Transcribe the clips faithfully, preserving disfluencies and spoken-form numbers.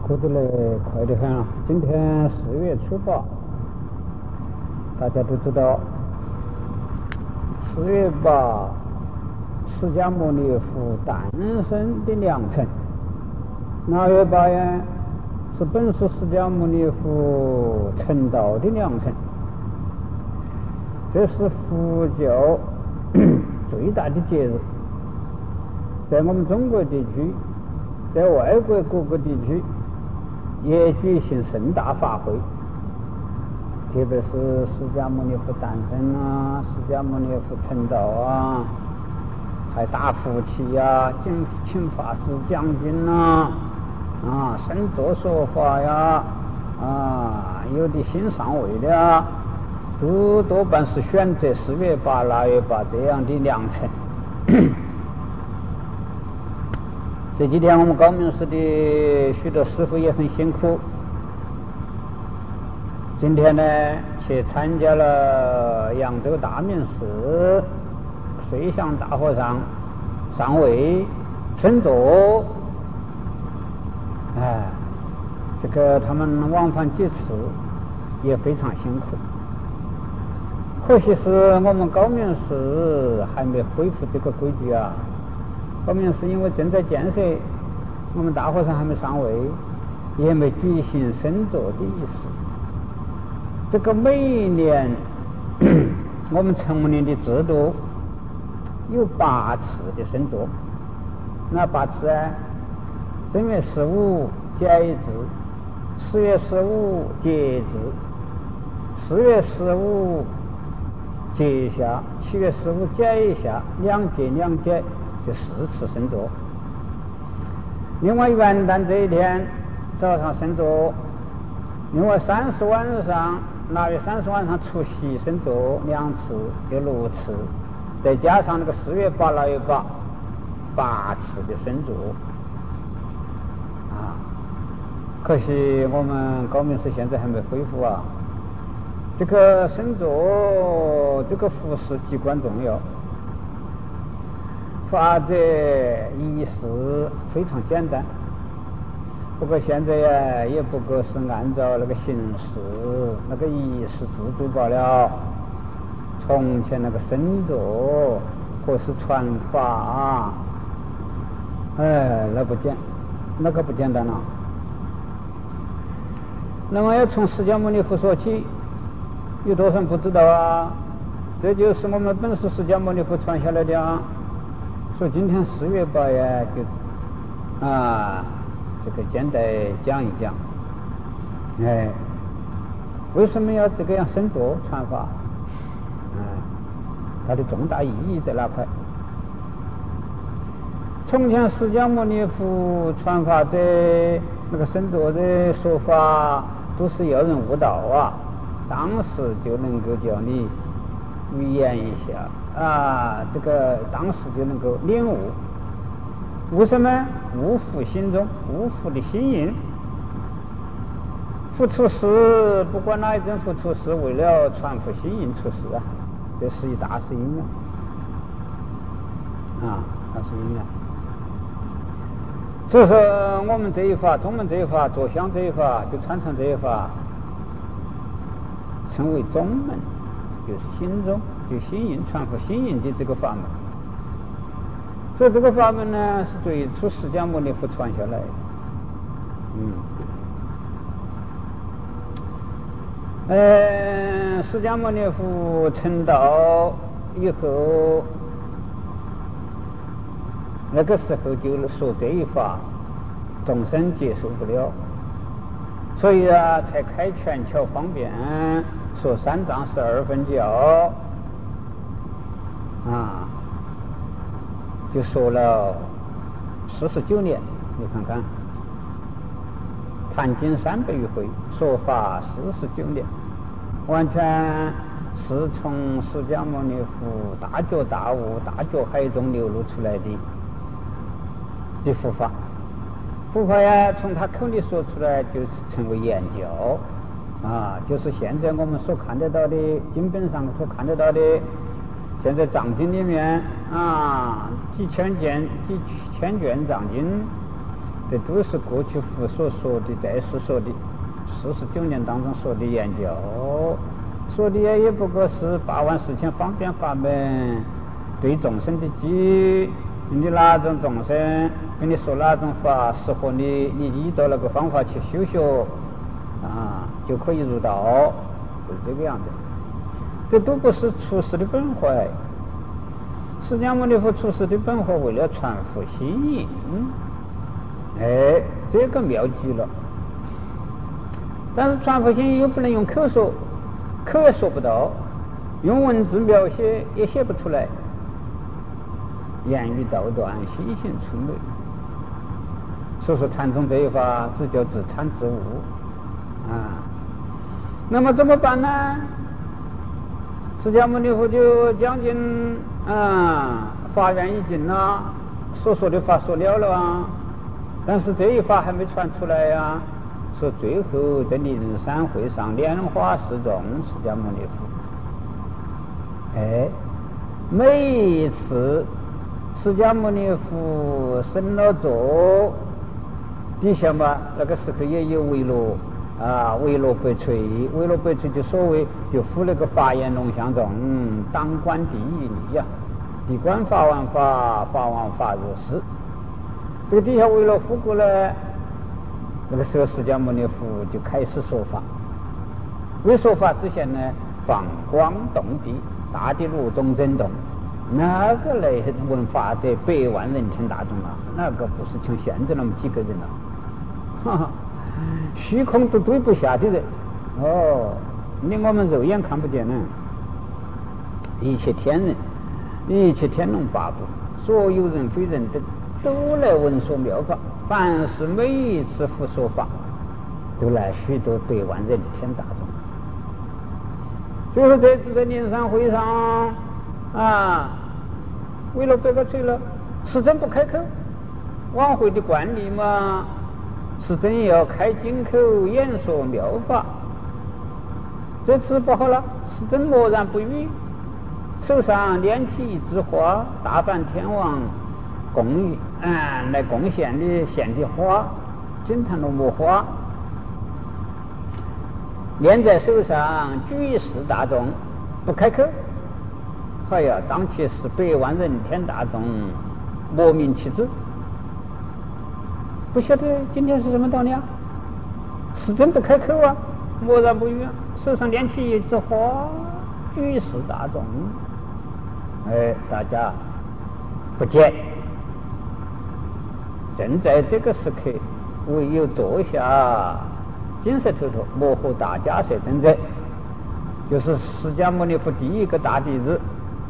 过得来快得很啊！今天四月初八，大家都知道，四月八，释迦牟尼佛诞生的良辰。腊月八呀，是本师释迦牟尼佛成道的良辰。这是佛教最大的节日，在我们中国地区，在外国各个地区也举行盛大法会，特别是释迦牟尼佛诞生啊，释迦牟尼佛成道啊，还打佛七呀，请请法师讲经啊，啊，深度说法呀，啊，有的新上位的啊，都多半是选择四月八、腊月八这样的良辰。这几天我们高明寺的许多师傅也很辛苦，今天呢去参加了扬州大明寺随向大和尚上位升座，哎，这个他们往返几次也非常辛苦。可惜是我们高明寺还没恢复这个规矩啊。高明寺因为正在建设，我们大和尚还没上位，也没举行升座的仪式。这个每一年我们成立的制度有八次的升座，那八次啊，正月十五节制，十月十五节制，四月十五节下，七月十五节下，两节两节就四次升座。另外元旦这一天早上升座，另外三十晚上腊月三十晚上除夕升座两次，就六次，再加上那个四月八、腊月八，八次的升座啊。可惜我们高明寺现在还没恢复啊。这个升座这个服饰至关重要，法则仪式非常简单，不过现在呀也不过是按照那个形式那个仪式做做罢了。从前那个升座或是传法啊，哎，那不简那个不简单了。那么要从释迦牟尼佛说起，有多少人不知道啊？这就是我们本师释迦牟尼佛传下来的啊。所以今天四月八呀，就啊，这个简单讲一讲。哎，为什么要这个样升座传法？嗯，它的重大意义在哪块？从前释迦牟尼佛传法这那个升座的说法，都是要人悟道啊。当时就能够叫你语言一下啊，这个当时就能够领悟。悟什么？悟佛心中，悟佛的心印。佛出世，不管哪一尊佛出世，为了传佛心印出世啊，这是一大事因啊，啊，大事因啊。所以说，我们这一法，宗门这一法，坐香这一法，就传承这一法，称为宗门，就是心中就心印传佛心印的这个法门。所以这个法门呢，是最初释迦牟尼佛传下来的。嗯，呃，释迦牟尼佛成道以后，那个时候就说这一法，众生接受不了，所以啊，才开权巧方便。说三藏十二分教啊，就说了四十九年，你看看，谈经三百余回，说法四十九年，完全是从释迦牟尼佛大觉大悟、大觉海中流露出来的的佛法。佛法呀，从他口里说出来，就是成为言教。啊，就是现在我们所看得到的经本上所看得到的，现在藏经里面啊，几千卷几千卷藏经这都是过去佛所说的，在世说的四十九年当中说的研究，说的也不过是八万四千方便法门对众生的机，你哪种众生跟你说哪种法适合你，你依照那个方法去修学啊，就可以入道，就是这个样子。这都不是出世的本怀。释迦牟尼佛出世的本怀为了传佛心引，嗯，哎，这个妙极了。但是传佛心引又不能用口说，口也说不到，用文字描写也写不出来，言语道断，心性出昧。所以说禅宗这一法只叫自参自悟啊。那么怎么办呢？释迦牟尼佛就将近啊法缘已尽了，所说的法说了了啊，但是这一法还没传出来呀、啊。说最后在灵山会上莲花示众释迦牟尼佛，哎，每一次释迦牟尼佛升了座，底下嘛那个时候也有维罗啊，维罗贝垂，维罗贝垂就所谓就敷那个法眼龙相众，嗯，当观第一理呀，地观法王法，法王法如是。这个底下维罗敷过来，那个时候释迦牟尼佛就开始说法。未说法之前呢，放光动地，大地如中震动，那个来闻法者百万人天大众啊，那个不是像现在那么几个人了、啊，哈哈。虚空都堆不下的人，哦，你我们肉眼看不见呢。一切天人，一切天龙八部，所有人非人都都来闻说妙法。凡是每一次佛说法，都来许多百万人天大众。所以说这次在灵山会上啊，为了这个罪了，世尊不开口，往回的惯例嘛。是真要开金口演说妙法，这次不好了，是真默然不语，手上拈起一枝花，大梵天王供嗯来贡献的献的花，金檀罗摩花，拈在手上举示大众，不开口。哎呀，当其时百万人天大众莫名其智。不晓得今天是什么道理啊？是真不开口啊，默然不语啊，手上拈起一枝花，举示大众。哎，大家不见。正在这个时刻，唯有坐下，金色头头摩诃大迦叶正在，就是释迦牟尼佛第一个大弟子。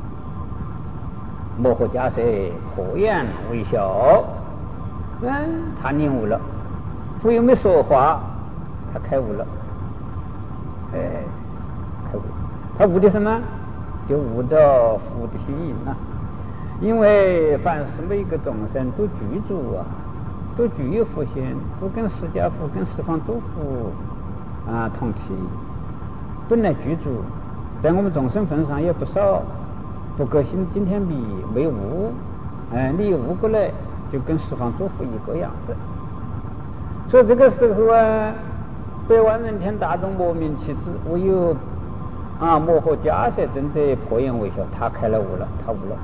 摩诃迦叶破颜微笑。嗯，他领悟了，佛又没说话，他开悟了。哎，开悟，他悟的什么？就悟到佛的心引了。因为凡是每个众生都具足啊，都具有佛性，都跟释迦佛、跟十方诸佛啊同体，本来具足，在我们众生份上也不少。不过今今天你没悟，哎，你悟过来。就跟十方诸佛一个样子，所以这个时候啊，百万人天大众莫名其智，唯有啊摩诃迦叶正在破颜微笑，他开了悟了，他悟了。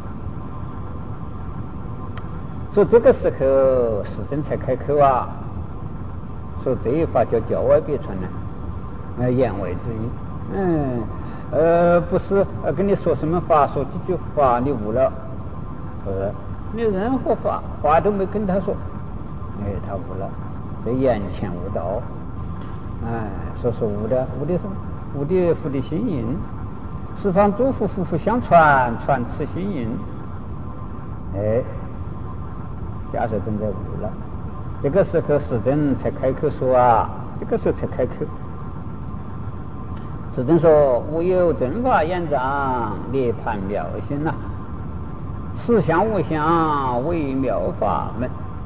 所以这个时候世尊才开口啊，所以这一法叫教外别传呢，呃言外之意，嗯呃不是呃跟你说什么法，说几句话你悟了，不是。你任何法话都没跟他说，哎，他悟了，在眼前悟道，哎，所以说悟的悟的什么？悟的佛的心引，十方诸佛夫妇相传，传此心引，哎，假设正在悟了，这个时候世尊才开口说啊，这个时候才开口。世尊说：“无有正法眼障，涅槃妙心呐。”实相无相，微妙法门，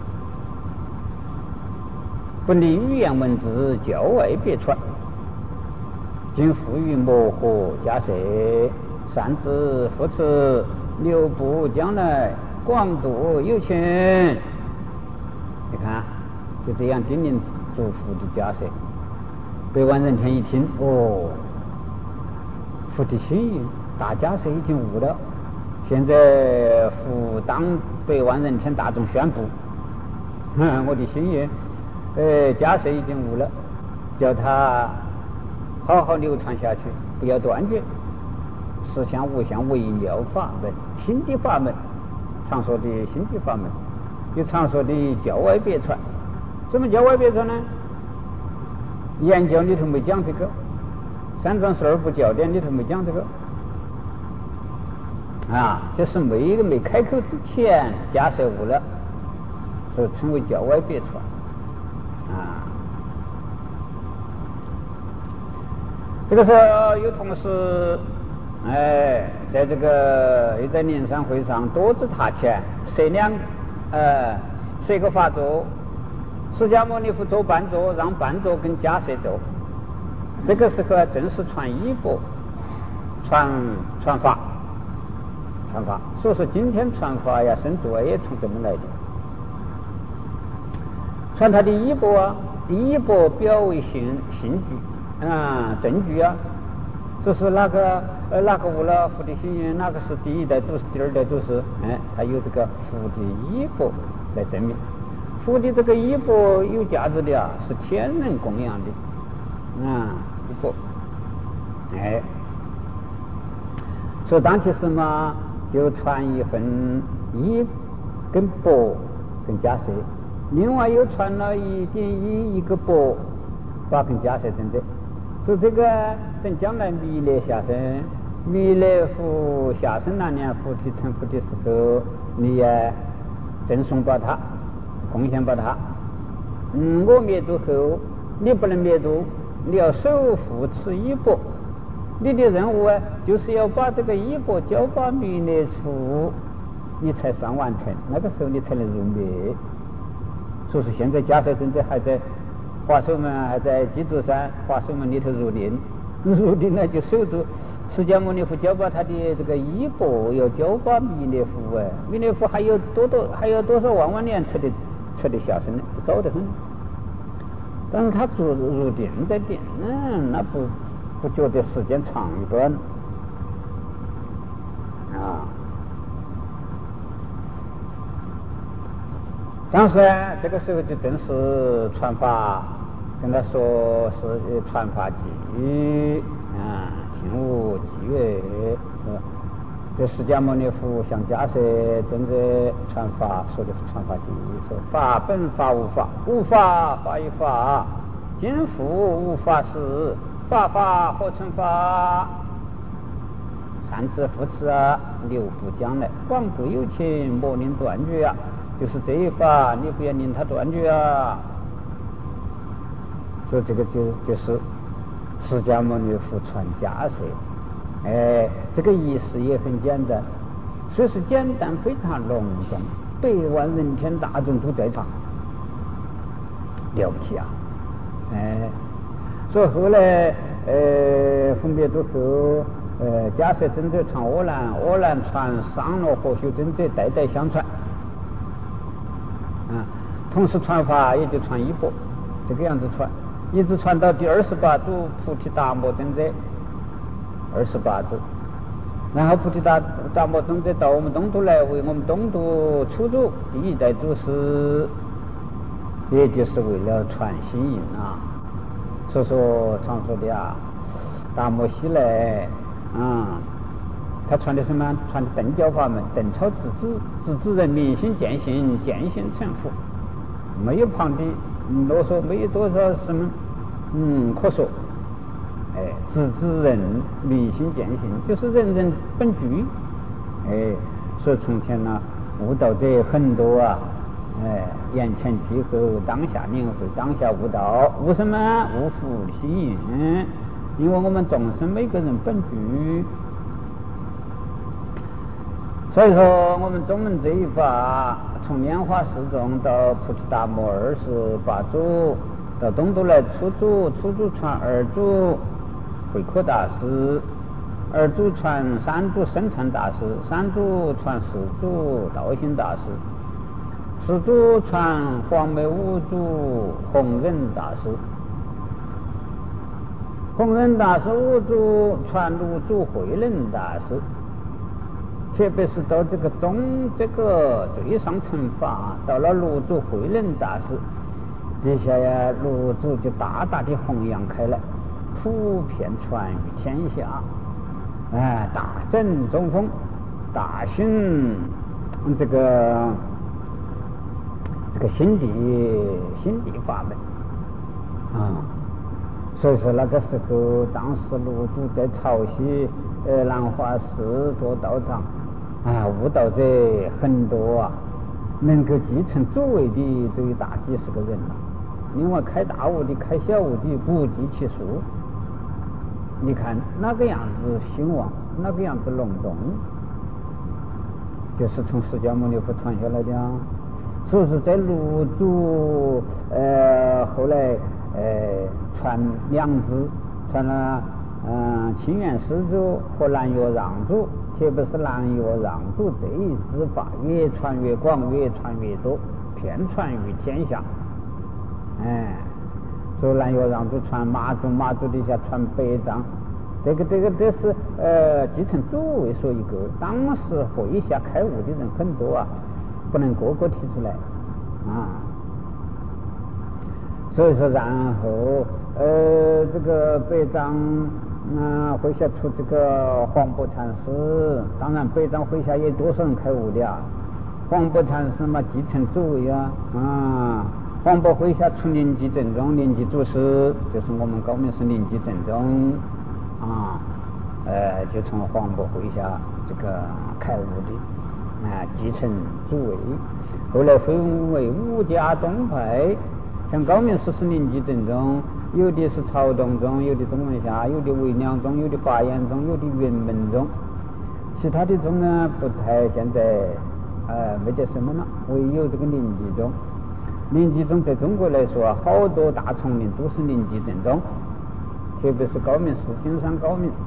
不立语言文字，教外别传。今复于摩诃迦叶，善知扶持，留步将来，广度有情。你看， 就这样叮咛嘱咐的迦叶。北万人天一听，哦，佛的心意，大迦叶已经悟了。现在复当北万人天大众宣布，哼，我的心意，呃，迦叶已经悟了，叫他好好流传下去，不要断绝。实相无相为妙法门，新的法门，常说的新的法门，有常说的教外别传。什么叫外别传呢？言教里头没讲这个，三藏十二部教典里头没讲这个。啊，这是没没开口之前，迦叶悟了，所以称为教外别传。啊，这个时候有同事，哎，在这个又在灵山会上多姿塔前设两，呃，设个法座，释迦牟尼佛做伴座，让伴座跟迦叶坐。这个时候正是传衣钵，传传法。传法，所以说今天传法呀，生主也从这么来的。传他的衣钵啊，衣钵表为信信据啊，证据啊，就是那个呃哪个悟了佛的心愿，哪个是第一代祖师，第二代祖师，哎，他有这个佛的衣钵来证明。佛的这个衣钵有价值的啊，是天人供养的啊，衣钵，哎，所以当其时嘛。就传一份衣跟钵跟迦叶，另外又传了一点衣一个钵，把跟迦叶等等。所以这个等将来弥勒下生，弥勒佛下生那年佛体成佛的时候，你也赠送把他，贡献把他。嗯，我灭度后，你不能灭度，你要守护持衣钵。你的任务啊，就是要把这个衣钵交把弥勒处，你才算完成，那个时候你才能入灭。所以说现在迦叶正在还在华首门，还在鸡足山华首门里头入定，入定呢就守住释迦牟尼佛交把他的这个衣钵，要交把弥勒佛哎，弥勒佛还有多多还有多少万万年才得才得下生呢，早得很。但是他入入定在定，嗯，那不。不觉得时间长短啊。当时这个时候就正是传法，跟他说是传法偈啊，听无偈乐。这释迦牟尼佛向迦叶正在传法，说的是传法偈，说法本法无法，无法法于法，今复无法时。法法何成法？善知扶持啊，留不将来，广度有情，莫令断绝啊！就是这一法，你不要令他断绝啊！所以这个就就是释迦牟尼佛传迦叶，哎，这个意思也很简单，虽是简单，非常隆重，百万人天大众都在场，了不起啊！哎。所以后来，呃，分别都后，呃，迦叶真者传阿难，阿难传桑罗和修真者，代代相传。啊，同时传法也就传衣钵，这个样子传，一直传到第二十八祖菩提达摩真者，二十八祖，然后菩提达达摩真者到我们东都来，为我们东都出祖第一代祖师，也就是为了传心印啊。所以说常说的啊，达摩西来，啊、嗯，他传的什么？传的顿教法门，顿超自知，自知人明心见性，见性成佛，没有旁的啰嗦，没有多少什么，嗯，可说。哎，自知人明心见性，就是人人本具。哎，所以从前呢，悟道者很多啊。哎，眼前具后，当下领会，当下悟道，悟什么？悟佛心印。因为我们众生每个人本具，所以说我们宗门这一法，从莲花寺众到菩提达摩二十八祖，到东都来初祖，初祖传二祖慧可大师，二祖传三祖生禅大师，三祖传四祖道心大师。 始祖传黄梅五祖弘忍大师，弘忍大师五祖传六祖慧能大师。特别是到这个中这个最上乘法，到了六祖慧能大师底下呀，六祖就大大的弘扬开来，普遍传于天下。哎，大正中风，大兴这个这个心地心地法门啊。所以说那个时候，当时六祖在潮汐呃兰花寺做道场啊，悟道者很多啊，能够继承祖位的都有大几十个人了。另外开大悟的、开小悟的不计其数。你看那个样子兴旺，那个样子隆重，就是从释迦牟尼佛传下来的啊。所以说在六祖呃后来呃传两支，传了嗯清源始祖和南岳让祖，特别是南岳让祖这一支法越传越广，越传越多，遍传于天下。哎，所以南岳让祖传马祖，马祖底下传北藏，这个这个这是呃继承祖位说一个。当时会下开悟的人很多啊，不能个个提出来啊。所以说，然后呃这个北藏啊会下出这个黄檗禅师，当然北藏会下也多少人开悟的啊。黄檗禅师嘛继承祖位啊啊。黄檗会下出临济正宗，临济祖师就是我们高明寺临济正宗啊，呃，就从黄檗会下这个开悟的啊，继承祖位。后来分为五家宗派，像高明寺是临济正宗，有的是曹洞宗，有的宗门下，有的为两宗，有的华严宗，有的圆门宗。其他的宗呢不太现在呃没得什么了，唯有这个临济宗。临济宗在中国来说，好多大丛林都是临济正宗，特别是高明寺金山高明。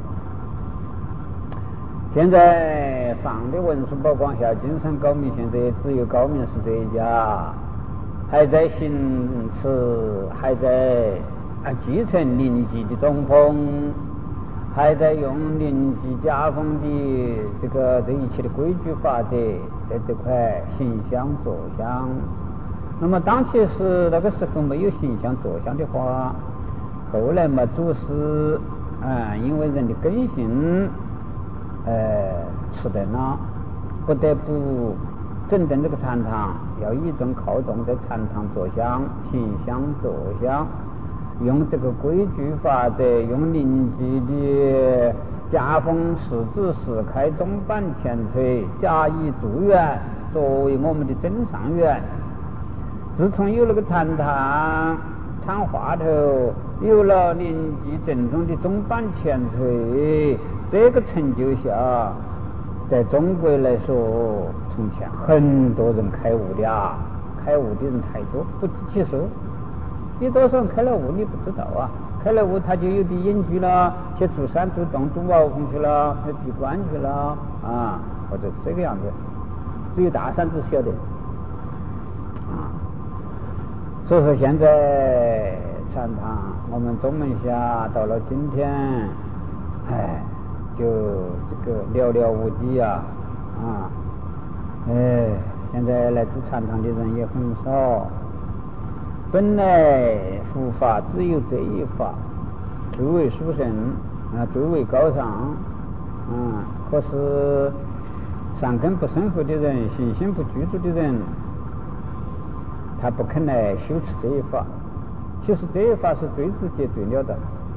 现在上的文书曝光下，金山高明现在只有高明寺这一家，还在行持，还在啊继承临济的宗风，还在用临济家风的这个这一切的规矩法则，在这块行香坐香。那么当其时那个时候没有行香坐香的话，后来嘛祖师啊、嗯、因为人的根性呃迟钝了，不得不整顿这个禅堂，要以众靠众，在禅堂坐香行香坐香，用这个规矩法则，用临济的家风世子世开中板前锤加以助缘，作为我们的真上缘。自从有了个禅堂禅话头，有了临济正宗的中板前锤，这个成就下，在中国来说，从前很多人开悟的啊，开悟的人太多，不计其数。有多少人开了悟你不知道啊？开了悟他就有的隐居了，去住山住洞住茅棚去了，去闭关去了啊，或者这个样子。只有大山子晓得啊。所以说现在禅堂我们宗门下到了今天，哎，就这个寥寥无几啊啊，哎，现在来住禅堂的人也很少。本来佛法只有这一法最为殊胜啊，最为高尚啊，可是善根不深厚的人，信心不具足的人，他不肯来修持这一法。其实这一法是最直接最了的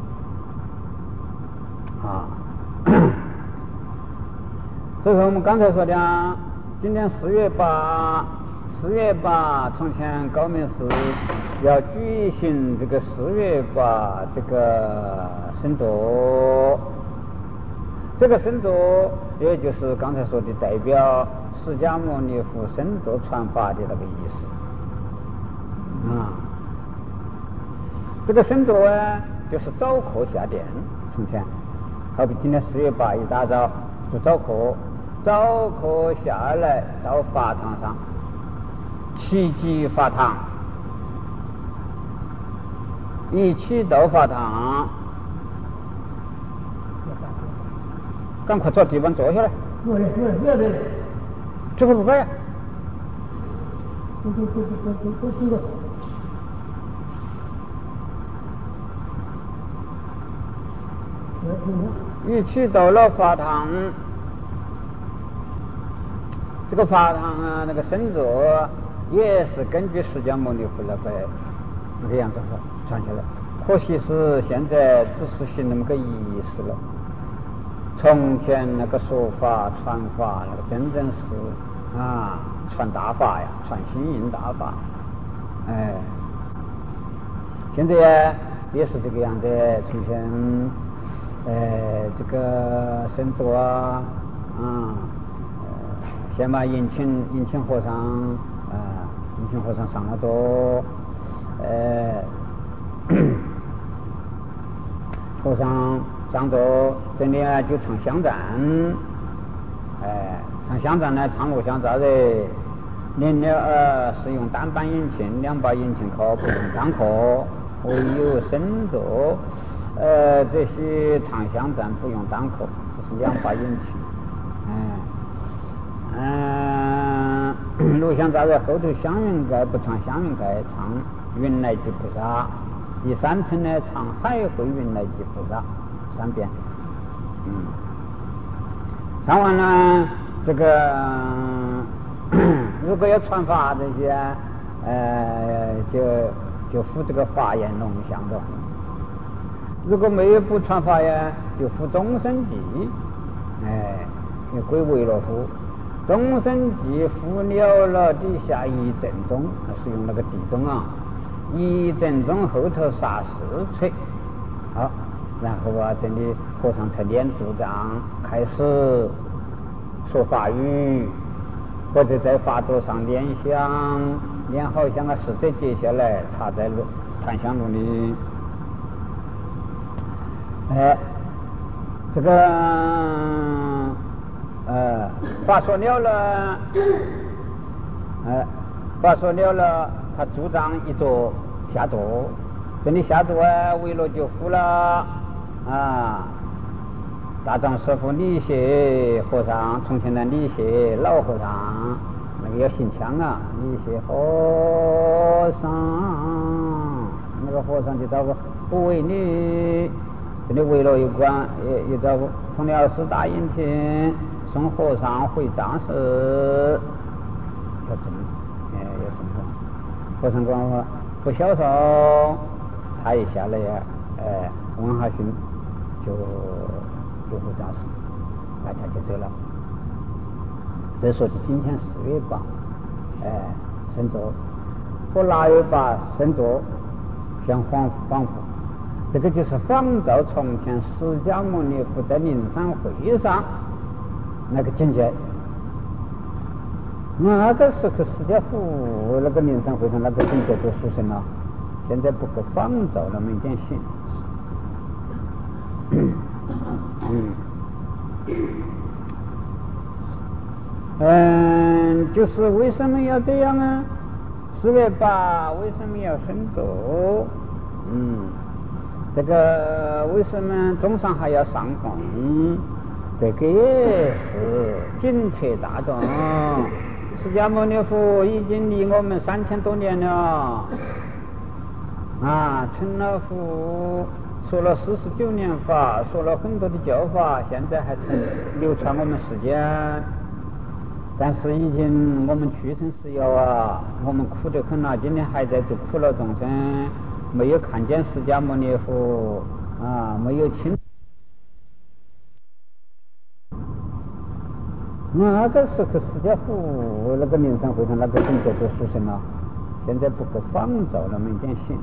啊。所以说我们刚才说的啊，今天四月八四月八从前高明寺要举行这个四月八这个神座，这个神座也就是刚才说的代表释迦牟尼佛神座传法的那个意思啊。这个神座呢，就是早课下殿。从前好比今天四月八一大早就早课，早课下来到法堂上七级法堂，一起到法堂，赶快找地方坐下来。 坐来坐来，不要别来。 这个不该呀。 不不不不不不不行的。 一起到了法堂，这个法堂啊，那个神座也是根据释迦牟尼佛那个那个样子传下来，可惜是现在只实行那么个仪式了。从前那个说法传法，那个真正是啊传大法呀，传心印大法。哎，现在也是这个样子，从前。呃，这个神座啊，啊、嗯，呃，先把迎请迎请和尚，啊、呃，迎请和尚上了座，呃，和尚上座，这里啊就唱香赞，哎、呃，唱香赞呢，唱录像咋的？临了呃是用单板引磬，两把引磬口不用单口，唯有神座。呃，这些唱香赞不用单口，只是两把引磬。嗯嗯，录像站在后头香云盖不唱香云盖，唱云来吉菩萨。第三层呢，唱海会云来吉菩萨三遍。嗯，唱完了这个，如果要传法这些，呃，就就附这个法言龙像的。如果没有不传法呀，就附终身记，哎，也归为了附终身记，附了了底下一正宗，是用那个地宗啊，一正宗后头杀四锤，好，然后啊，这里和尚才念主张，开始说法语，或者在法座上念香，念好香啊，是再接下来插在檀香炉里。哎，这个呃，话说了了，哎，话说了了，他主张一座下座，这里下座啊，为了就服了啊，大藏师父李谢和尚，从前的李谢老和尚，那个要姓强啊，李谢和尚，那个和尚就找个不为你。这里为了有关也也在从了四大引磬送和尚回藏寺，要怎么哎要怎么和尚讲说不孝顺，他一下来呀哎问下去就就回藏寺，大家就走了。这说起今天四月八哎神座，我腊月八神座像恍恍惚，这个就是仿照从前释迦牟尼佛在灵山会上那个境界。那个时候释迦佛那个灵山会上那个境界就出现了，现在不可仿照那么一点形式。嗯嗯，就是为什么要这样啊？四月八为什么要神咒？嗯。这个为什么中上还要上供？这个也是警察大众。释迦牟尼佛已经离我们三千多年了，啊，成了佛，说了四十九年法，说了很多的教法，现在还成流传我们世间。但是已经我们屈臣氏要啊，我们苦得很了，今天还在做苦乐众生。没有看见释迦牟尼佛啊，没有亲那个时候释迦佛那个灵山会上那个境界就出现了，现在不可仿照那么一点形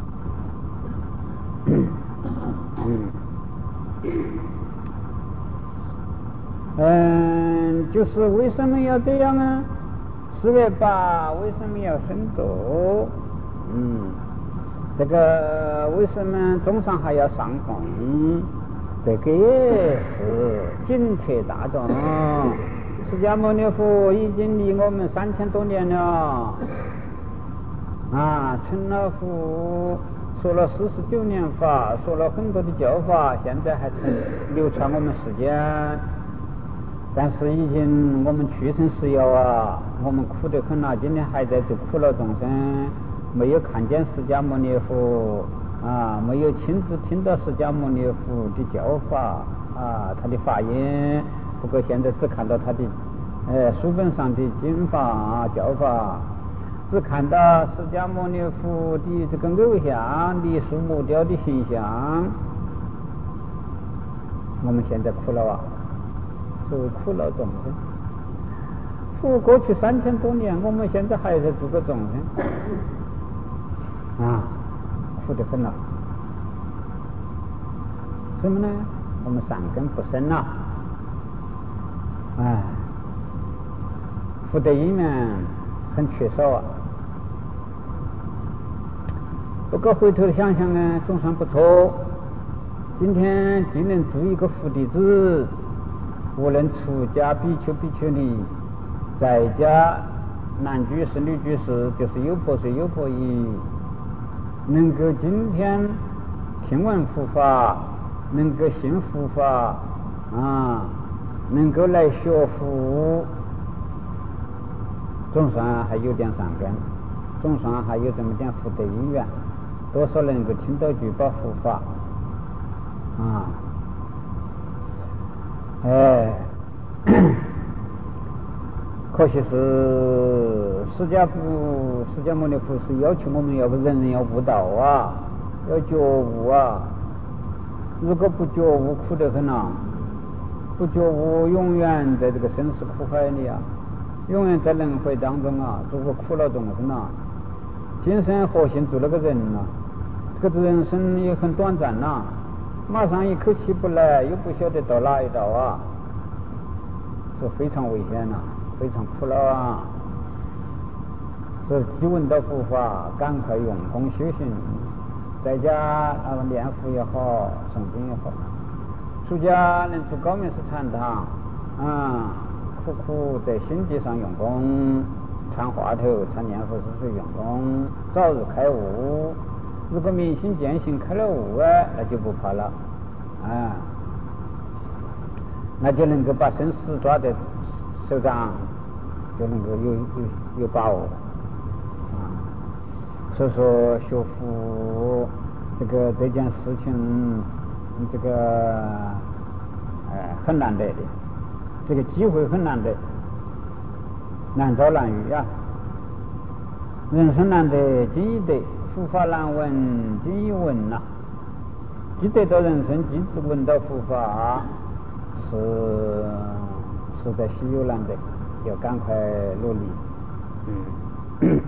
式。嗯嗯，就是为什么要这样啊？四月八为什么要神咒？嗯。这个为什么中上还要上供？这个也是警察大众。 释迦牟尼佛已经离我们三千多年了啊，成了佛，说了四十九年法，说了很多的教法，现在还成流传我们世间。但是已经我们去生死遥啊，我们苦得很啊，今天还在做苦恼众生，没有看见释迦牟尼佛啊，没有亲自听到释迦牟尼佛的教法啊，他的法音。不过现在只看到他的呃书本上的经法啊教法，只看到释迦牟尼佛的这个偶像的树木雕的形象。我们现在苦恼啊，作为苦恼众生，佛过去三千多年，我们现在还在做个众生啊，苦得很啊。什么呢？我们善根不深啊，哎，福德因缘很缺少啊。不过回头想想呢，总算不错。今天既能做一个佛弟子，无论出家比丘比丘尼，在家男居士女居士，就是有婆媳有婆姨，能够今天听闻佛法，能够信佛法啊，能够来学佛，总算还有点善根，总算还有这么点福德因缘，多少能够听到具报佛法啊，哎，可惜是释迦佛释迦牟尼佛是要求我们要不人人要悟道啊，要觉悟啊。如果不觉悟，苦得很啊！不觉悟，永远在这个生死苦海里啊，永远在轮回当中啊，做个苦恼众生啊。今生何幸做了个人啊？这个人生也很短暂呐、啊，马上一口气不来，又不晓得到哪一道啊，这非常危险呐、啊，非常苦恼啊。所以听闻到佛法，赶快用功修行。在家啊念佛也好，诵经也好，出家能出高明寺禅堂啊，苦苦在心地上用功，参话头参念佛是用功，早日开悟。如果明心见性开了悟哎，那就不怕了啊，那就能够把生死抓在手掌，就能够有有有把握。所以说学佛这个这件事情，这个呃很难得的，这个机会很难得，难遭难遇啊。人生难得今已得，佛法难闻今已闻呐。既得到人生，既闻到佛法，是实在稀有难得，要赶快努力。嗯。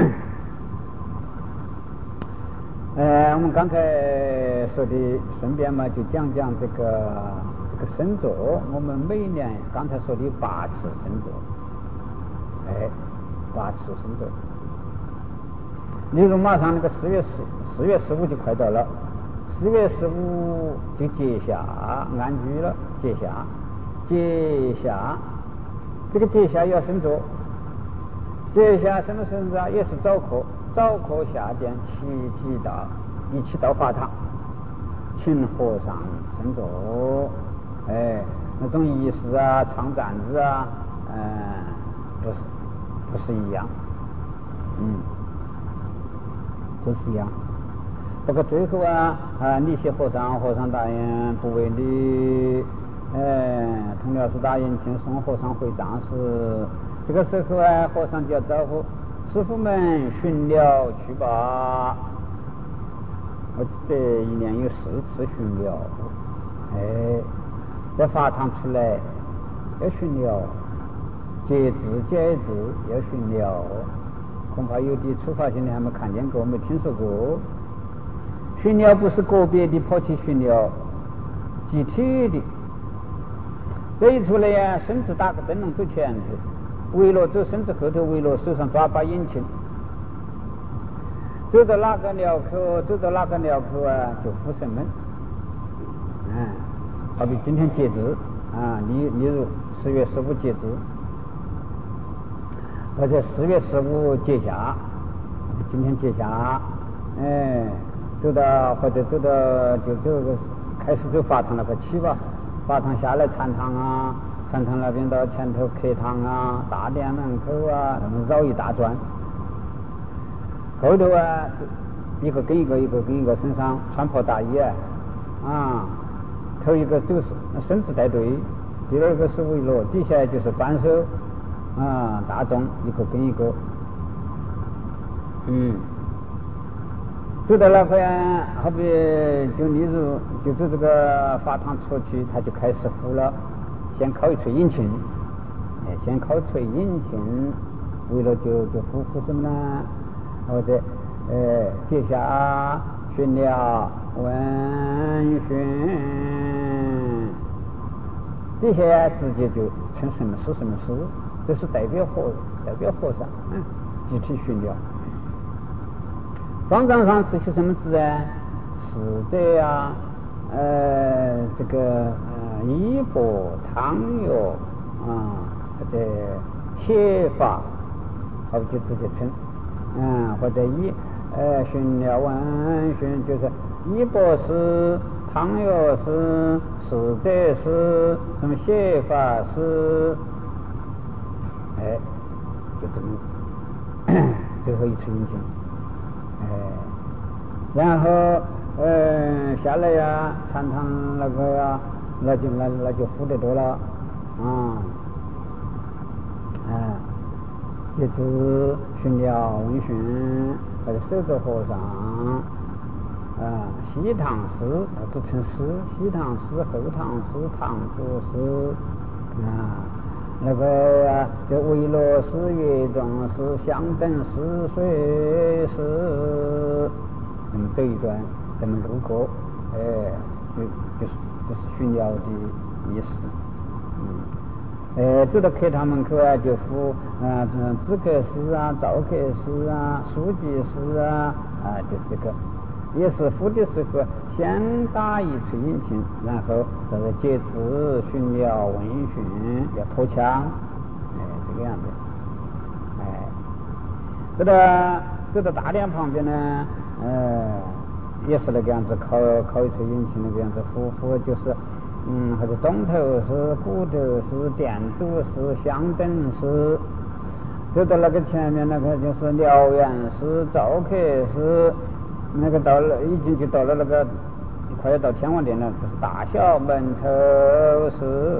呃，我们刚才说的，顺便嘛，就讲讲这个这个生座。我们每年刚才说的八次生座，哎，八次生座。例如马上那个四月十四月十五就快到了，四月十五就节下安居了，节下节下，这个节下要生座，节下什么生座啊？也是早课。早课下殿齐集到一起到法堂，请和尚生座，哎，那种仪式啊、唱赞子啊，嗯、呃，不是不是一样，嗯，不是一样。不过最后啊啊，你些和尚和尚大人不为你，哎，同了事大人请送和尚回藏时，这个时候啊，和尚就要招呼。师傅们巡了去吧，我这一年有四次巡了，哎，在法堂出来要巡了，节制节制要巡了，恐怕有的出发现在还没看见过，没听说过。巡了不是个别的跑去巡了，集体的。这一出来呀，身子打个灯笼走前头，围了走身子后头，围了手上抓把引擎，走到哪个庙口，走到哪个庙口啊，就护神门。嗯，好比今天节制啊，例例如十月十五节制。 或者四月十五节下，今天节下，哎，走到或者走到就走个开始走法堂那个去吧，法堂下来禅堂啊，禅堂那边到前头客堂啊，大殿门口啊，他们绕一大转，后头啊，一个跟一个，一个跟一个身上穿破大衣啊，头一个走是身子带队，第二个是围罗，底下就是扳手啊，大众一个跟一个，嗯，走到那块好比就例如就走这个法堂出去，他就开始呼了，先敲一锤引磬，哎，先敲锤引磬，围罗就就呼呼什么呢？或者呃，接下训了闻讯，这些直接就成什么是什么事，这是代表和代表和尚，嗯，集体训了。方丈上是些什么字啊？是这呀，呃，这个呃，衣钵汤药啊，或者写法，好就直接称。嗯，或者一呃训了闻训，就是一博士、汤药师、使者师、什么写法师，哎，就这么最后一次引进，哎，然后呃下来呀，禅堂那个呀，那就那那就福得多了啊，哎。一直训了闻讯，或者守着和尚啊，西堂师都成师，西堂师、后堂师、堂主师啊，那个啊，就维罗师、乐众师、香灯师、水师，那么这一段咱们路过，哎，就就是就是训了的意思，嗯。呃，走到客堂门口啊，就扶啊，嗯，知客师啊、召客师啊、书记师啊，啊，就这个，也是扶的时候先打一锤引磬，然后这个接旨训了闻讯，要拖枪，哎，这个样子，哎，走到走到大殿旁边呢，呃，也是那个样子，靠靠一锤引磬那个样子，扶扶就是。嗯，或者钟头师、鼓头师、电柱师、香灯师，走到那个前面那个就是疗园师、召客师，那个到了已经就到了那个快要到天王殿了，就是大小门头师，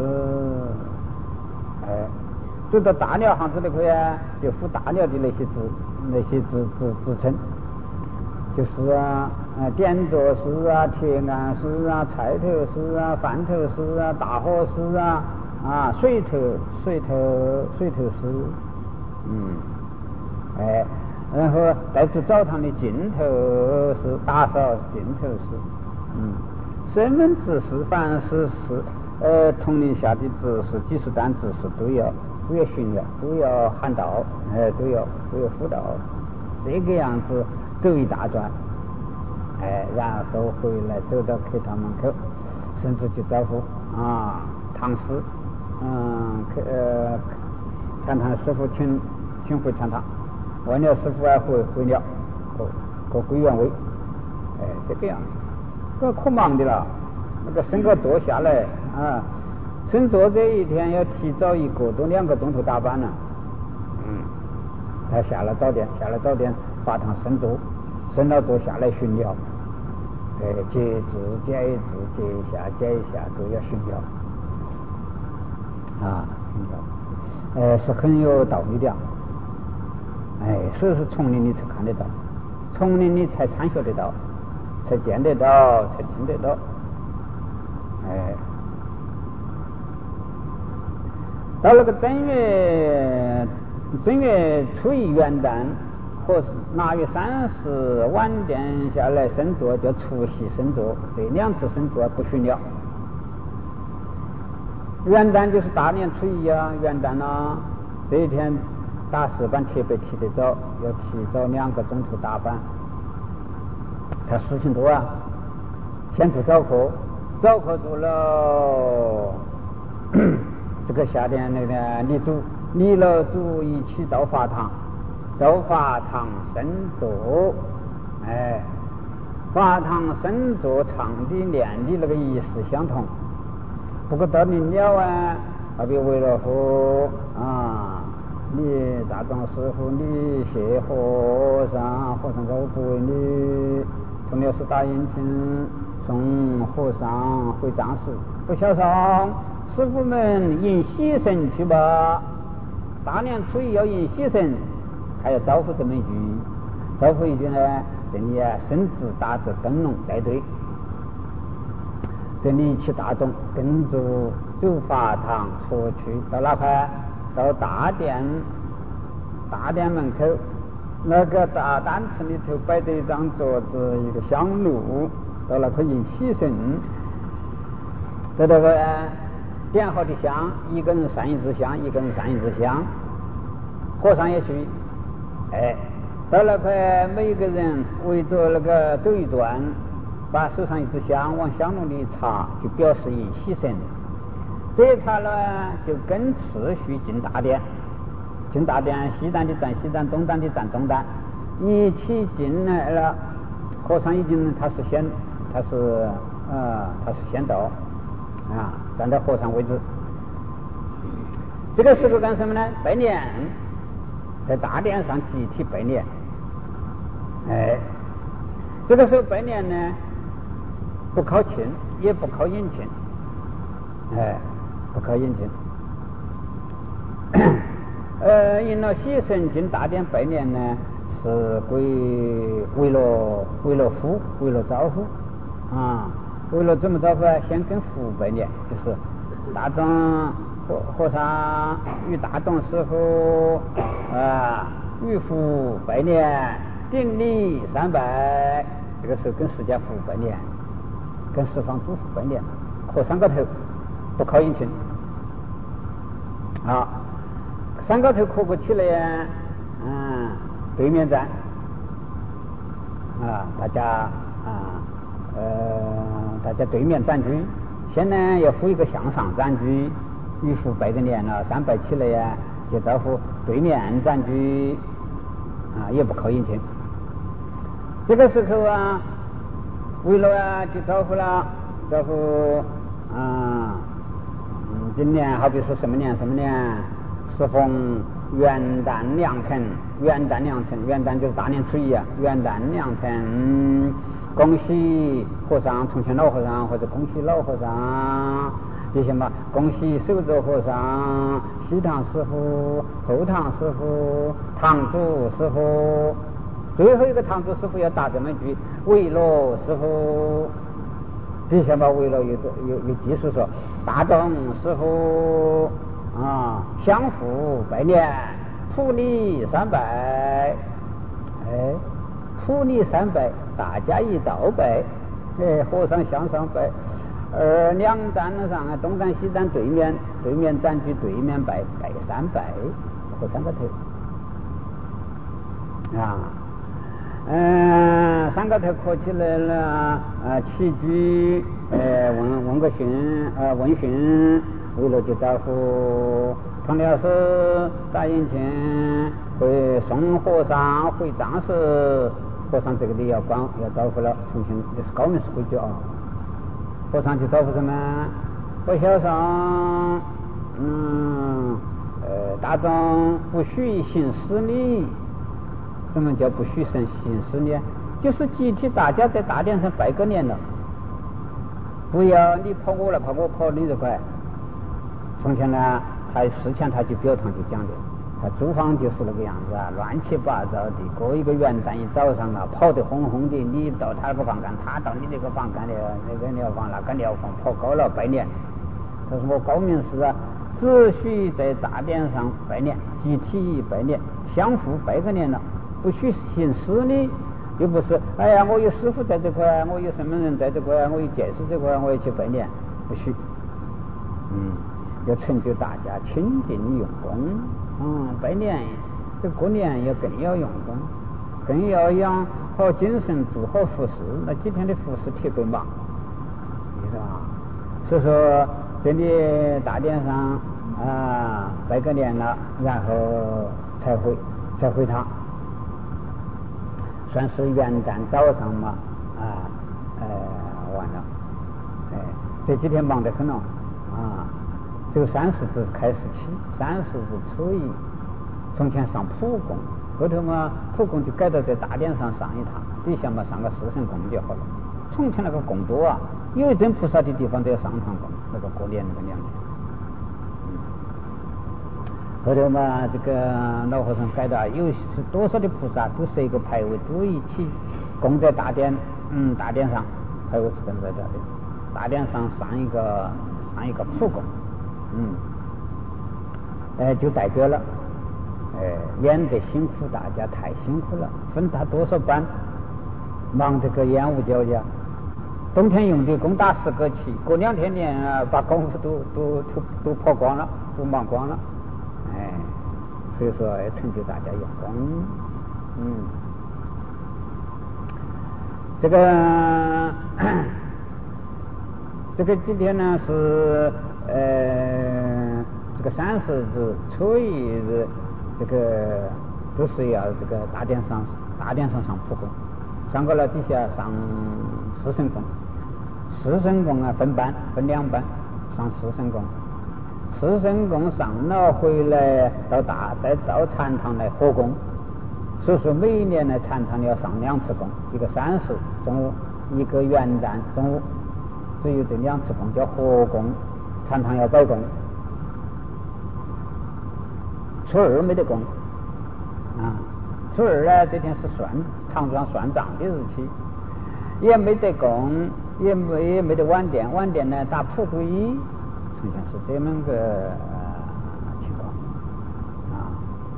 哎，走到大鸟行子那块啊，就附大鸟的那些字那些字字字称。就是啊，啊，点着师啊，铁杆师啊，菜头师啊，饭头师啊，大伙师啊，啊，水头水头水头师，嗯，哎，然后带出澡堂的镜头师，打扫镜头师，嗯，身份指示凡是是呃统领下的指示，几十单指示都要都要训了，都要喊道，哎，都要都要辅导，这个样子。走一大转，哎，然后回来走到客堂门口，甚至就招呼啊，堂师，嗯，客呃，禅堂师傅请请回禅堂，完了师傅还回回了，各各归原位，哎，这个样子，这可忙的了，那个升个座下来啊，升座这一天要提早一个多两个钟头打班了，嗯，他下了早点，下了早点。法堂升座，升了座下来训了，哎，接旨、接一旨、接一下、接一下都要训了，啊，训了，呃，是很有道理的，哎，所以说丛林你才看得到，丛林你才参学得到，才见得到，才听得到，哎，到那个正月正月初一元旦。或是腊月三十晚点下来升座，叫除夕升座，这两次升座不训了。元旦就是大年初一啊，元旦啊，这一天打石板特别提得早，要提早两个钟头打板。他事情多啊，先做早课，早课做了，这个下殿那个礼主弥勒主一起到法堂，到法堂深坐，哎，法堂深坐唱的念的那个仪式相同。不过到临了啊，那边为了和啊，你大众师傅，你谢和尚，和尚都不为你，同了是大引请送和尚回藏室，不孝上师傅们迎喜神去吧。大年初一要迎喜神，还要招呼这么一句，招呼一句呢，这里啊身子打着灯笼带队，这里一起大众跟着走法堂出去，到哪块？到大殿，大殿门口那个大单层里头摆着一张桌子，一个香炉，到那块迎喜神，在这个点好的香，一个人上一支香，一个人上一支香，和尚也去，哎，到那块每一个人围着那个走一转，把手上一支香往香炉里插，就表示迎喜神。这一插呢，就跟次序进大殿，进大殿，西单的站西单，东单的站东单，一起进来了。和尚已经他是先，他是呃他是先到啊，站在和尚位置。这个时候干什么呢？拜年，在大殿上集体拜年。哎，这个时候拜年呢，不靠琴，也不靠引琴，哎，不靠引琴。呃，迎了喜神进大殿拜年呢，是归为了为了福，为了招呼啊，为了怎么招呼啊？先跟福拜年，就是大众和和尚与大众师傅啊与福拜年，顶礼三拜，这个时候跟释迦佛拜年，跟十方诸佛拜年，磕三个头，不靠引琴啊。三个头磕过去了呀，嗯，对面站啊，大家啊，呃，大家对面站居，先呢要扶一个向上站居，与父拜个年了，三拜起来呀，就招呼对面站居，啊，也不靠引琴。这个时候啊，为了啊就招呼了，招呼啊，嗯，今年好比是什么年什么年。适逢元旦良辰，元旦良辰，元旦就是大年初一啊！元旦良辰，嗯、恭喜和尚，从前老和尚或者恭喜老和尚，这些嘛，恭喜守着和尚、西堂师傅、后堂师傅、堂主师傅，最后一个堂主师傅要打这么一句：为了师傅。这些嘛，为了有有有技术说，大众师傅。啊，相互拜年，普礼三拜，哎，普礼三拜，大家一道拜，哎，和尚向上拜，而两站上啊，东站西站对面，对面站居对面拜，拜三拜，磕三个头，啊，嗯、呃，三个头磕起来了，啊，起居，呃，问问个讯，呃，问讯。为了就招呼，同了是大引请会送和尚回藏室，和尚这个里要管要招呼了，重新这是高明式规矩啊。和尚就招呼什么？不孝上，嗯，呃，大众不许行施礼。什么叫不许行施礼？就是集体大家在大殿上拜个年了，不要你跑我来跑我跑你这块。从前呢，他事前他就表堂就讲的，他租房就是那个样子啊，乱七八糟的。过一个元旦一早上啊，跑得轰轰的，你到他那个房间，他到你那个房间的那个疗房，那个疗房跑高了拜年。他说我高明师啊，只许在大殿上拜年，集体拜年，相互拜个年了，不许行施礼。又不是，哎呀，我有师傅在这块，我有什么人在这块，我有戒师这块，我也去拜年，不许。嗯。要成就大家清净用功，嗯，拜年这过年要更要用功，更要养好精神，做好服饰。那几天的服饰特别忙，是吧？所以说这里大殿上啊拜个年了，然后才回才回堂，算是元旦早上嘛，啊呃完了，哎这几天忙得很了啊，就三十日开始起，三十日初一从前上普供，后头嘛普供就改到在大殿上上一堂，底下嘛上个四神供就好了。从前那个供多啊，有一尊菩萨的地方都要上堂供，那个过年那个两天。嗯，后头嘛这个老和尚改的，有是多少的菩萨都设一个牌位，都一起供在大殿，嗯大殿上，牌位是跟在大殿，大殿上上一个上一个普供，嗯，哎就代表了。哎，免得辛苦大家太辛苦了，分他多少班，忙这个烟雾交加，冬天用的工打十个气，过两天年啊把功夫都都都都跑光了，都忙光了，哎，所以说要成就大家用功，嗯，这个这个今天呢是呃这个三十日初一日。这个都是要这个大殿上大殿上上普供，上过了底下上四神供，四神供啊分班分两班上四神供，四神供上了回来到大再到禅堂来合供，所以说每一年呢禅堂要上两次供，一个三十中午，一个元旦中午，只有这两次供叫合供，禅堂要摆供。初二没得供啊，初二呢这天是算长庄算账的日期，也没得供，也没也没得晚殿，晚殿呢打普归一，从前是这么个、呃、情况啊。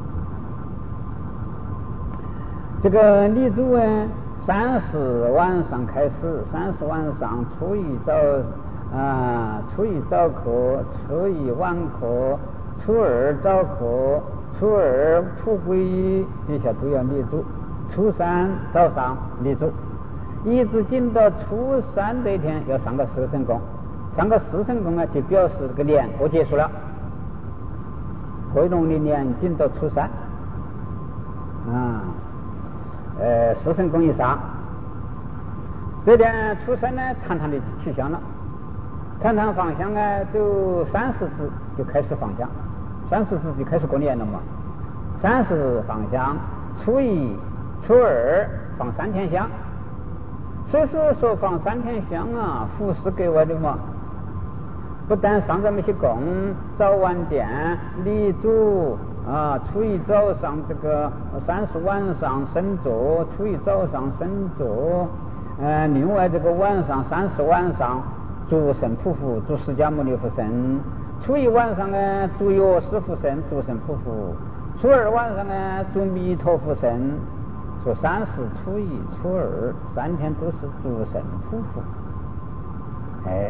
这个礼祖呢，三十晚上开始，三十晚上初一早啊，初一早课，初一晚课。初二早课，初二普归一底下都要礼祖，初三早上礼祖，一直紧到初三这一天要上个四神供，上个四神供啊，就表示这个年过结束了，回农历年紧到初三，啊，呃，四神供一上，这天初三呢，禅堂里起香了，禅堂放香啊，都三十日就开始放香。三十日就开始过年了嘛，三十日放香，初一、初二放三天香。所以说说放三天香啊，福是格外的嘛。不但上这么些供，早晚殿、礼祖啊，初一早上这个三十晚上神座，初一早上神座，呃，另外这个晚上三十晚上祝神普福，祝释迦牟尼佛神。初一晚上呢，祝药师佛神，祝神普福；初二晚上呢，祝弥陀佛神。说三十、初一、初二三天都是祝神普福。哎，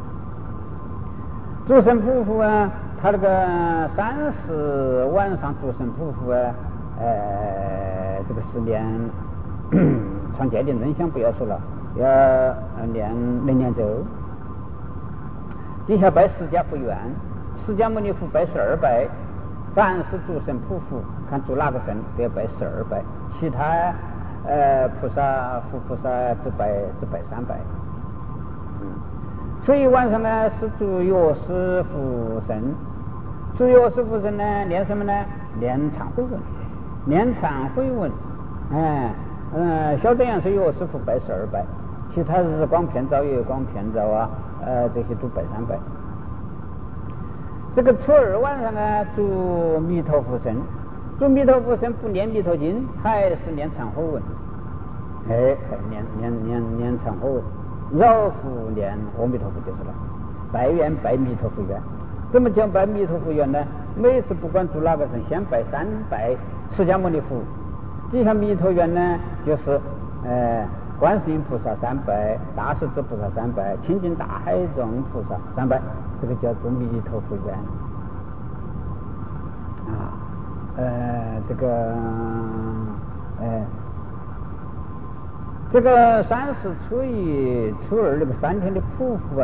祝神普福啊，他那个三十晚上祝神普福啊，呃，这个是念常见的人香不要说了，要念人念咒。底下拜释迦佛愿，释迦牟尼佛拜十二拜，凡是诸神普福，看诸哪个神都要拜十二拜，其他呃菩萨佛菩萨只拜只拜三拜。嗯，所以晚上呢是祝药师佛神，祝药师佛神呢念什么呢？念忏悔文，念忏悔文，哎，嗯，小等样是药师佛拜十二拜，其他日光片照、月光片照啊。呃，这些都拜三拜。这个初二晚上呢，祝弥陀佛神，祝弥陀佛神不念弥陀经，还是念忏悔文。哎，念念念念忏悔文，绕佛念阿弥陀佛就是了。拜愿拜弥陀佛愿，怎么讲拜弥陀佛愿呢？每次不管祝哪个神，先拜三拜释迦牟尼佛，底下弥陀愿呢，就是呃。观世音菩萨三拜，大势至菩萨三拜，亲近大海众菩萨三拜，这个叫做弥陀佛愿啊。呃，这个呃，这个三十初一、初二这个三天的普福啊，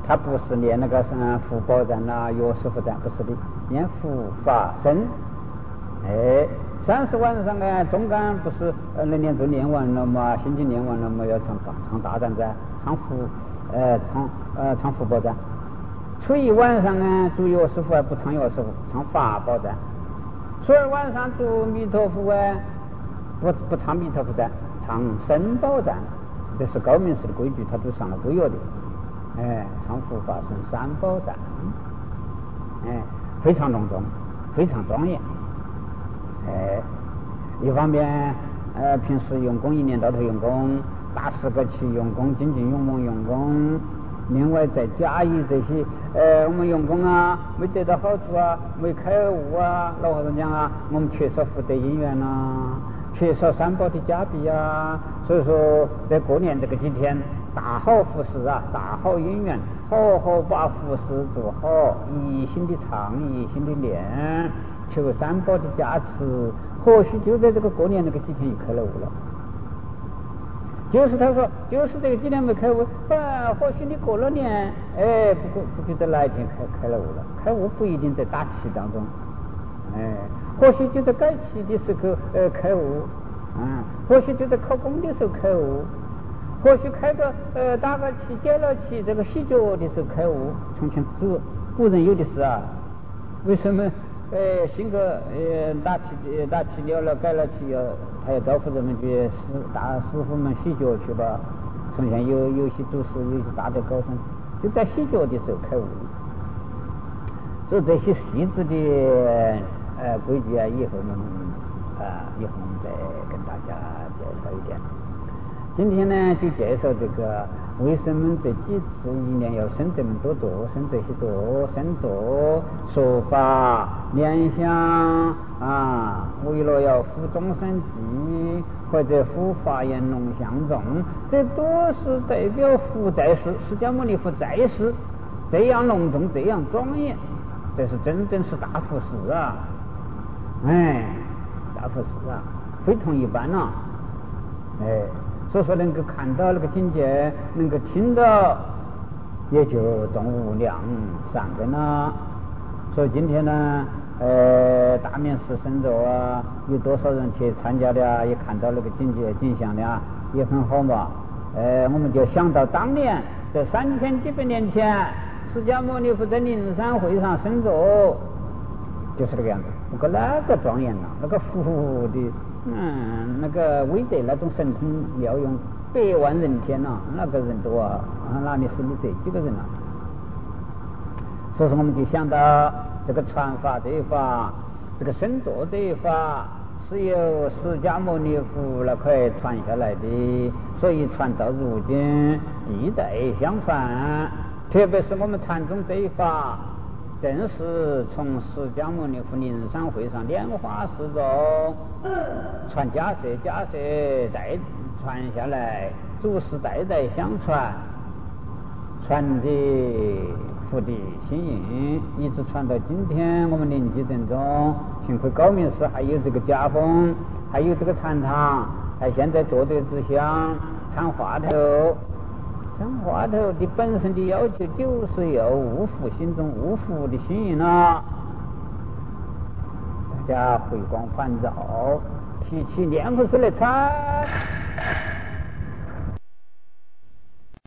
他不是念那个什么福宝赞啦、药师佛赞，不是的，念福法身。哎，三十晚上呢，中间不是呃那念咒念完了嘛，心经念完了嘛，要唱唱大赞噻，唱福呃唱呃唱福宝赞。初一晚上呢，读药师佛不唱药师佛，唱法宝赞。初二晚上读弥陀佛啊，不不唱弥陀佛赞，唱身宝赞。这是高明寺的规矩，他都上了规约的。哎，唱护法神三宝赞，哎，非常隆重，非常庄严。哎，一方面，呃，平时用功一年到头用功，大事个期用功，精进勇猛用功。另外再加以这些，呃，我们用功啊，没得到好处啊，没开悟啊，老和尚讲啊，我们缺少福德因缘呐、啊，缺少三宝的加庇啊。所以说，在过年这个几天，大好福事啊，大好因缘，好好把福事做好，一心的唱，一心的念，求三宝的加持，或许就在这个过年那个几天就开了悟了。就是他说，就是这个几天没开悟，啊，或许你过了年，哎，不过不觉得哪一天开开了悟了。开悟不一定在大气当中，哎，或许就在改期的时候，呃，开悟，啊，或许就在考公的时候开悟，或许开个呃打个旗解了旗，这个洗脚的时候开悟。从前古古人有的是啊，为什么？呃，新个呃打旗打旗了了改了旗要，还要招呼人们去师大师傅们洗脚去吧。从前有有些祖师有些大的高僧，就在洗脚的时候开悟。所以这些细致的呃规矩啊，以后我们啊以后我们再跟大家介绍一点。今天呢，就介绍这个为什么这几次一年要生这么多座，生这些座，生座说法联想啊，为了要护众生机，或者护法言龙相众，这都是代表佛在世，释迦牟尼佛在世，这样隆重，这样庄严，这是真正是大佛事啊！哎，大佛事啊，非同一般啊！哎。所以说能够看到那个境界，能够听到，也就众无量善根了。所以今天呢，呃，大面寺深入啊，有多少人去参加的啊？也看到那个境界景象的啊，也很好嘛。呃，我们就想到当年在三千几百年前，释迦牟尼佛在灵山会上深入，就是这个样子。不过那个庄严啊，那个佛的。嗯，那个威德那种神通妙用，百万人天呐、啊，那个人多啊，哪里是你这几个人啊？所以说我们就想到这个传法这一法，这个身座这一法是由释迦牟尼佛那块传下来的，所以传到如今一代相传，特别是我们禅宗这一法。正是从释迦牟尼佛灵山会上莲花示众传家舍家舍代传下来，祖师代代相传，传的佛的心印，一直传到今天我们临济正中。幸亏高明寺还有这个家风，还有这个禅堂，还现在做这个纸箱禅话头。禅话头的本身的要求就是要悟佛心中悟佛的心印啊！大家回光返照，提起念佛水来参。